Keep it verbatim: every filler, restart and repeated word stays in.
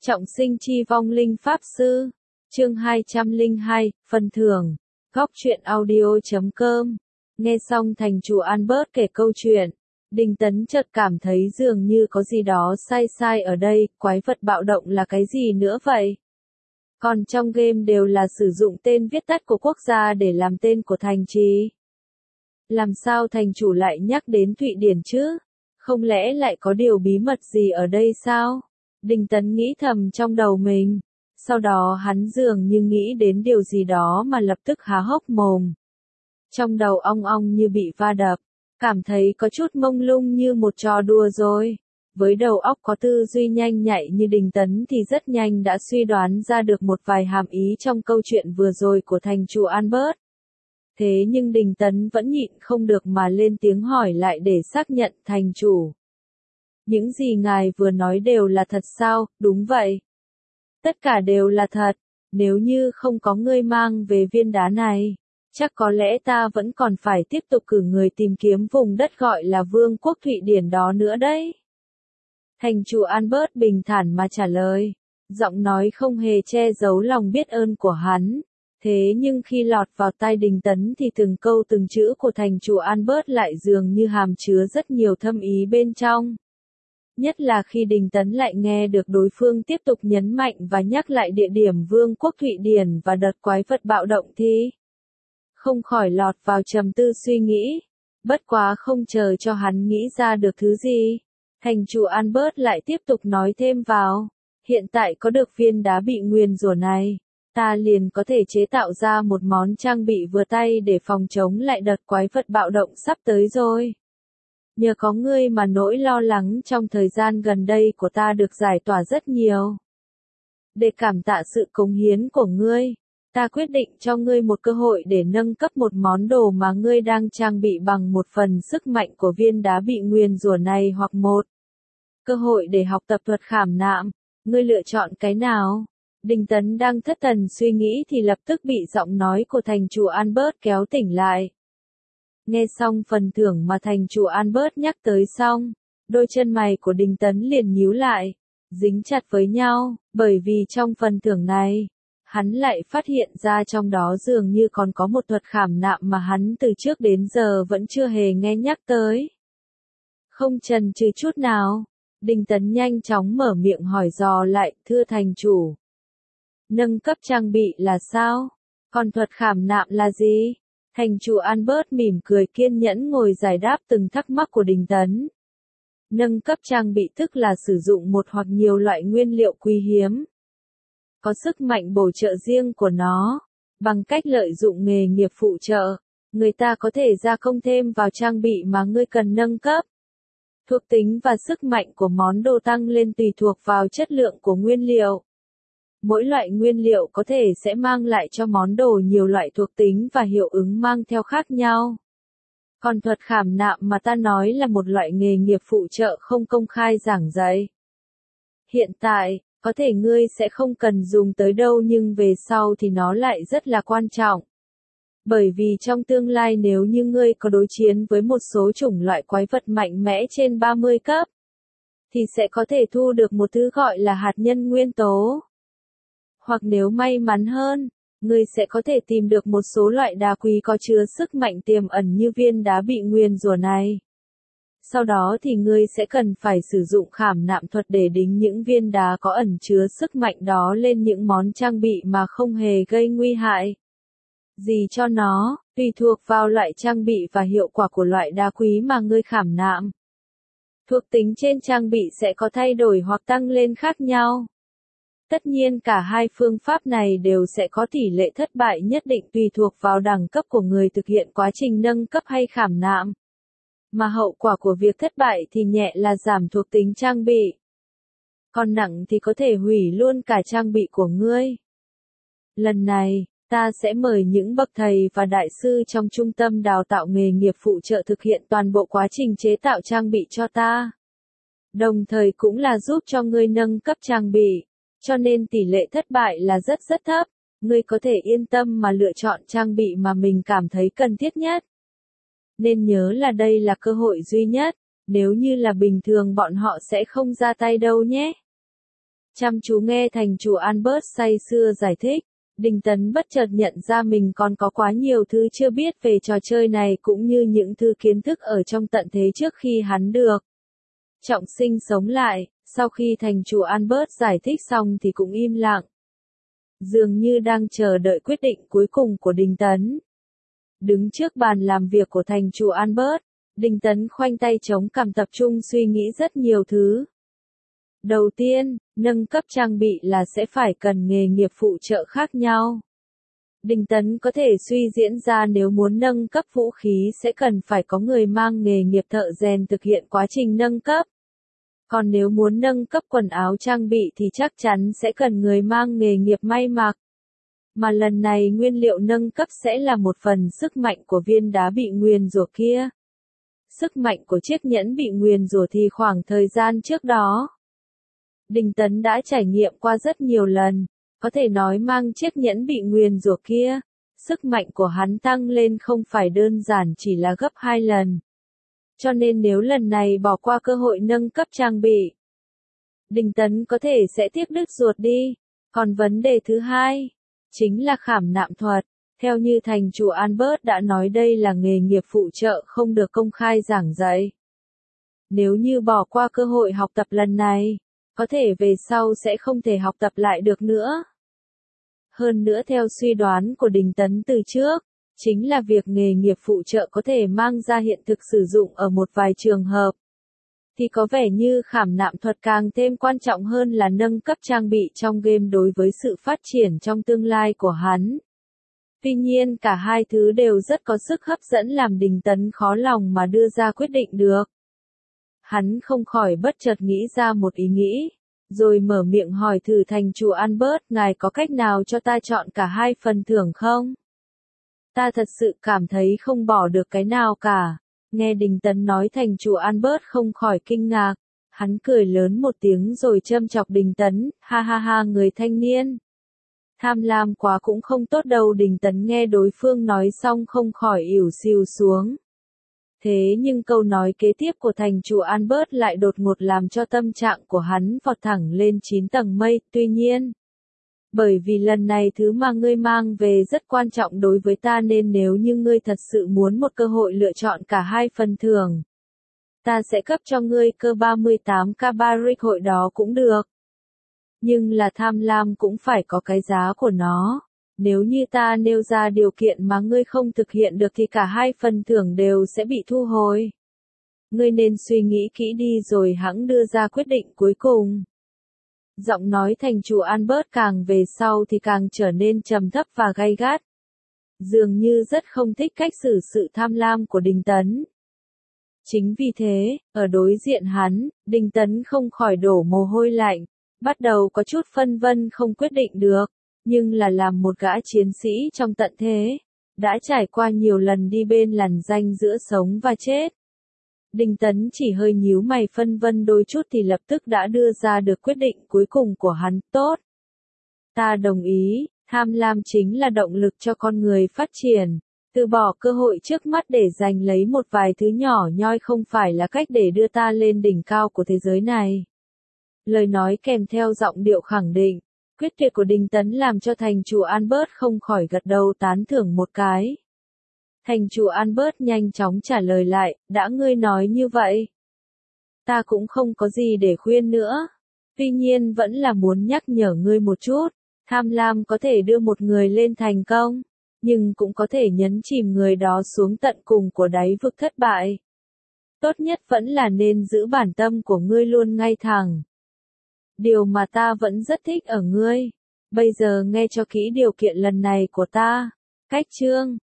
Trọng sinh chi vong linh pháp sư. Chương hai trăm lẻ hai, phần thưởng. Góc truyện audio chấm com. Nghe xong thành chủ Albert kể câu chuyện, Đinh Tấn chợt cảm thấy dường như có gì đó sai sai ở đây, quái vật bạo động là cái gì nữa vậy? Còn trong game đều là sử dụng tên viết tắt của quốc gia để làm tên của thành trì. Làm sao thành chủ lại nhắc đến Thụy Điển chứ? Không lẽ lại có điều bí mật gì ở đây sao? Đinh Tấn nghĩ thầm trong đầu mình. Sau đó hắn dường như nghĩ đến điều gì đó mà lập tức há hốc mồm. Trong đầu ong ong như bị va đập, cảm thấy có chút mông lung như một trò đùa rồi. Với đầu óc có tư duy nhanh nhạy như Đinh Tấn thì rất nhanh đã suy đoán ra được một vài hàm ý trong câu chuyện vừa rồi của thành chủ Albert. Thế nhưng Đinh Tấn vẫn nhịn không được mà lên tiếng hỏi lại để xác nhận thành chủ. Những gì ngài vừa nói đều là thật sao? Đúng vậy. Tất cả đều là thật. Nếu như không có ngươi mang về viên đá này, chắc có lẽ ta vẫn còn phải tiếp tục cử người tìm kiếm vùng đất gọi là Vương quốc Thụy Điển đó nữa đấy. Thành chủ Albert bình thản mà trả lời, giọng nói không hề che giấu lòng biết ơn của hắn. Thế nhưng khi lọt vào tai Đinh Tấn thì từng câu từng chữ của thành chủ Albert lại dường như hàm chứa rất nhiều thâm ý bên trong. Nhất là khi Đinh Tấn lại nghe được đối phương tiếp tục nhấn mạnh và nhắc lại địa điểm Vương quốc Thụy Điển và đợt quái vật bạo động thì không khỏi lọt vào trầm tư suy nghĩ. Bất quá không chờ cho hắn nghĩ ra được thứ gì, thành chủ Albert lại tiếp tục nói thêm vào. Hiện tại có được viên đá bị nguyền rủa này, ta liền có thể chế tạo ra một món trang bị vừa tay để phòng chống lại đợt quái vật bạo động sắp tới rồi. Nhờ có ngươi mà nỗi lo lắng trong thời gian gần đây của ta được giải tỏa rất nhiều. Để cảm tạ sự cống hiến của ngươi, ta quyết định cho ngươi một cơ hội để nâng cấp một món đồ mà ngươi đang trang bị bằng một phần sức mạnh của viên đá bị nguyền rủa này hoặc một cơ hội để học tập thuật khảm nạm. Ngươi lựa chọn cái nào? Đinh Tấn đang thất thần suy nghĩ thì lập tức bị giọng nói của thành chủ Albert kéo tỉnh lại. Nghe xong phần thưởng mà thành chủ Albert nhắc tới xong, đôi chân mày của Đinh Tấn liền nhíu lại, dính chặt với nhau, bởi vì trong phần thưởng này, hắn lại phát hiện ra trong đó dường như còn có một thuật khảm nạm mà hắn từ trước đến giờ vẫn chưa hề nghe nhắc tới. Không chần chừ chút nào, Đinh Tấn nhanh chóng mở miệng hỏi dò lại, thưa thành chủ. Nâng cấp trang bị là sao? Còn thuật khảm nạm là gì? Thành chủ Albert mỉm cười kiên nhẫn ngồi giải đáp từng thắc mắc của Đinh Tấn. Nâng cấp trang bị tức là sử dụng một hoặc nhiều loại nguyên liệu quý hiếm, có sức mạnh bổ trợ riêng của nó. Bằng cách lợi dụng nghề nghiệp phụ trợ, người ta có thể gia công thêm vào trang bị mà ngươi cần nâng cấp. Thuộc tính và sức mạnh của món đồ tăng lên tùy thuộc vào chất lượng của nguyên liệu. Mỗi loại nguyên liệu có thể sẽ mang lại cho món đồ nhiều loại thuộc tính và hiệu ứng mang theo khác nhau. Còn thuật khảm nạm mà ta nói là một loại nghề nghiệp phụ trợ không công khai giảng dạy. Hiện tại, có thể ngươi sẽ không cần dùng tới đâu nhưng về sau thì nó lại rất là quan trọng. Bởi vì trong tương lai nếu như ngươi có đối chiến với một số chủng loại quái vật mạnh mẽ trên ba mươi cấp, thì sẽ có thể thu được một thứ gọi là hạt nhân nguyên tố. Hoặc nếu may mắn hơn, ngươi sẽ có thể tìm được một số loại đá quý có chứa sức mạnh tiềm ẩn như viên đá bị nguyền rủa này. Sau đó thì ngươi sẽ cần phải sử dụng khảm nạm thuật để đính những viên đá có ẩn chứa sức mạnh đó lên những món trang bị mà không hề gây nguy hại gì cho nó, tùy thuộc vào loại trang bị và hiệu quả của loại đá quý mà ngươi khảm nạm. Thuộc tính trên trang bị sẽ có thay đổi hoặc tăng lên khác nhau. Tất nhiên cả hai phương pháp này đều sẽ có tỷ lệ thất bại nhất định tùy thuộc vào đẳng cấp của người thực hiện quá trình nâng cấp hay khảm nạm. Mà hậu quả của việc thất bại thì nhẹ là giảm thuộc tính trang bị, còn nặng thì có thể hủy luôn cả trang bị của ngươi. Lần này, ta sẽ mời những bậc thầy và đại sư trong trung tâm đào tạo nghề nghiệp phụ trợ thực hiện toàn bộ quá trình chế tạo trang bị cho ta. Đồng thời cũng là giúp cho ngươi nâng cấp trang bị. Cho nên tỷ lệ thất bại là rất rất thấp, ngươi có thể yên tâm mà lựa chọn trang bị mà mình cảm thấy cần thiết nhất. Nên nhớ là đây là cơ hội duy nhất, nếu như là bình thường bọn họ sẽ không ra tay đâu nhé. Chăm chú nghe thành chủ Albert say sưa giải thích, Đinh Tấn bất chợt nhận ra mình còn có quá nhiều thứ chưa biết về trò chơi này cũng như những thứ kiến thức ở trong tận thế trước khi hắn được trọng sinh sống lại. Sau khi thành chủ Albert giải thích xong thì cũng im lặng, dường như đang chờ đợi quyết định cuối cùng của Đinh Tấn. Đứng trước bàn làm việc của thành chủ Albert, Đinh Tấn khoanh tay chống cằm tập trung suy nghĩ rất nhiều thứ. Đầu tiên, nâng cấp trang bị là sẽ phải cần nghề nghiệp phụ trợ khác nhau. Đinh Tấn có thể suy diễn ra nếu muốn nâng cấp vũ khí sẽ cần phải có người mang nghề nghiệp thợ rèn thực hiện quá trình nâng cấp. Còn nếu muốn nâng cấp quần áo trang bị thì chắc chắn sẽ cần người mang nghề nghiệp may mặc. Mà lần này nguyên liệu nâng cấp sẽ là một phần sức mạnh của viên đá bị nguyền rủa kia. Sức mạnh của chiếc nhẫn bị nguyền rủa thì khoảng thời gian trước đó, Đinh Tấn đã trải nghiệm qua rất nhiều lần, có thể nói mang chiếc nhẫn bị nguyền rủa kia, sức mạnh của hắn tăng lên không phải đơn giản chỉ là gấp hai lần. Cho nên nếu lần này bỏ qua cơ hội nâng cấp trang bị, Đinh Tấn có thể sẽ tiếc đứt ruột đi. Còn vấn đề thứ hai, chính là khảm nạm thuật. Theo như thành chủ Albert đã nói đây là nghề nghiệp phụ trợ không được công khai giảng dạy. Nếu như bỏ qua cơ hội học tập lần này, có thể về sau sẽ không thể học tập lại được nữa. Hơn nữa theo suy đoán của Đinh Tấn từ trước, chính là việc nghề nghiệp phụ trợ có thể mang ra hiện thực sử dụng ở một vài trường hợp. Thì có vẻ như khảm nạm thuật càng thêm quan trọng hơn là nâng cấp trang bị trong game đối với sự phát triển trong tương lai của hắn. Tuy nhiên cả hai thứ đều rất có sức hấp dẫn làm Đinh Tấn khó lòng mà đưa ra quyết định được. Hắn không khỏi bất chợt nghĩ ra một ý nghĩ, rồi mở miệng hỏi thử thành chủ Albert, ngài có cách nào cho ta chọn cả hai phần thưởng không? Ta thật sự cảm thấy không bỏ được cái nào cả. Nghe Đinh Tấn nói thành chủ Albert không khỏi kinh ngạc, hắn cười lớn một tiếng rồi châm chọc Đinh Tấn, ha ha ha người thanh niên. Tham lam quá cũng không tốt đâu. Đinh Tấn nghe đối phương nói xong không khỏi ỉu xìu xuống. Thế nhưng câu nói kế tiếp của thành chủ Albert lại đột ngột làm cho tâm trạng của hắn vọt thẳng lên chín tầng mây, tuy nhiên. Bởi vì lần này thứ mà ngươi mang về rất quan trọng đối với ta nên nếu như ngươi thật sự muốn một cơ hội lựa chọn cả hai phần thưởng, ta sẽ cấp cho ngươi cơ ba mươi tám k barrick hội đó cũng được. Nhưng là tham lam cũng phải có cái giá của nó. Nếu như ta nêu ra điều kiện mà ngươi không thực hiện được thì cả hai phần thưởng đều sẽ bị thu hồi. Ngươi nên suy nghĩ kỹ đi rồi hẵng đưa ra quyết định cuối cùng. Giọng nói thành chủ Albert càng về sau thì càng trở nên trầm thấp và gay gắt. Dường như rất không thích cách xử sự tham lam của Đinh Tấn. Chính vì thế, ở đối diện hắn, Đinh Tấn không khỏi đổ mồ hôi lạnh, bắt đầu có chút phân vân không quyết định được. Nhưng là làm một gã chiến sĩ trong tận thế, đã trải qua nhiều lần đi bên lằn ranh giữa sống và chết. Đinh Tấn chỉ hơi nhíu mày phân vân đôi chút thì lập tức đã đưa ra được quyết định cuối cùng của hắn, tốt. Ta đồng ý, tham lam chính là động lực cho con người phát triển, từ bỏ cơ hội trước mắt để giành lấy một vài thứ nhỏ nhoi không phải là cách để đưa ta lên đỉnh cao của thế giới này. Lời nói kèm theo giọng điệu khẳng định, quyết tuyệt của Đinh Tấn làm cho thành chủ Albert không khỏi gật đầu tán thưởng một cái. Thành chủ Albert nhanh chóng trả lời lại, đã ngươi nói như vậy. Ta cũng không có gì để khuyên nữa. Tuy nhiên vẫn là muốn nhắc nhở ngươi một chút, tham lam có thể đưa một người lên thành công, nhưng cũng có thể nhấn chìm người đó xuống tận cùng của đáy vực thất bại. Tốt nhất vẫn là nên giữ bản tâm của ngươi luôn ngay thẳng. Điều mà ta vẫn rất thích ở ngươi. Bây giờ nghe cho kỹ điều kiện lần này của ta. Cách chương